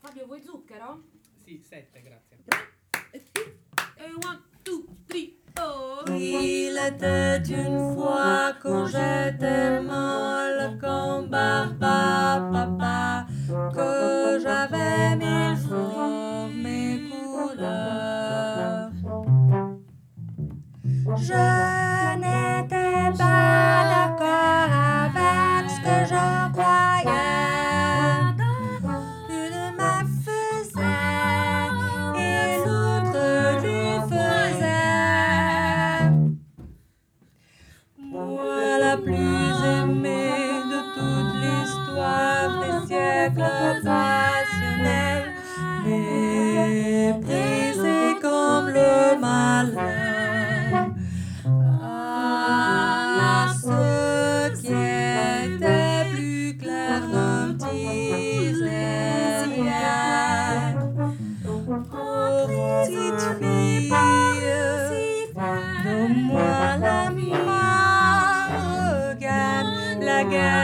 Fabio, vuoi zucchero? Sì, 7, grazie. One, two, three, oh. Il était une fois quand j'étais molle comme papa, que j'avais mille formes et couleurs. Je n'étais pas d'accord avec ce que je croyais. L'une me faisait et l'autre lui faisait. Moi la plus aimée de toute l'histoire des siècles passionnels, méprisée comme le malheur. Ah, ce qui était plus clair ne me disait rien. Oh, petite fille, donne-moi la main, regarde la guerre.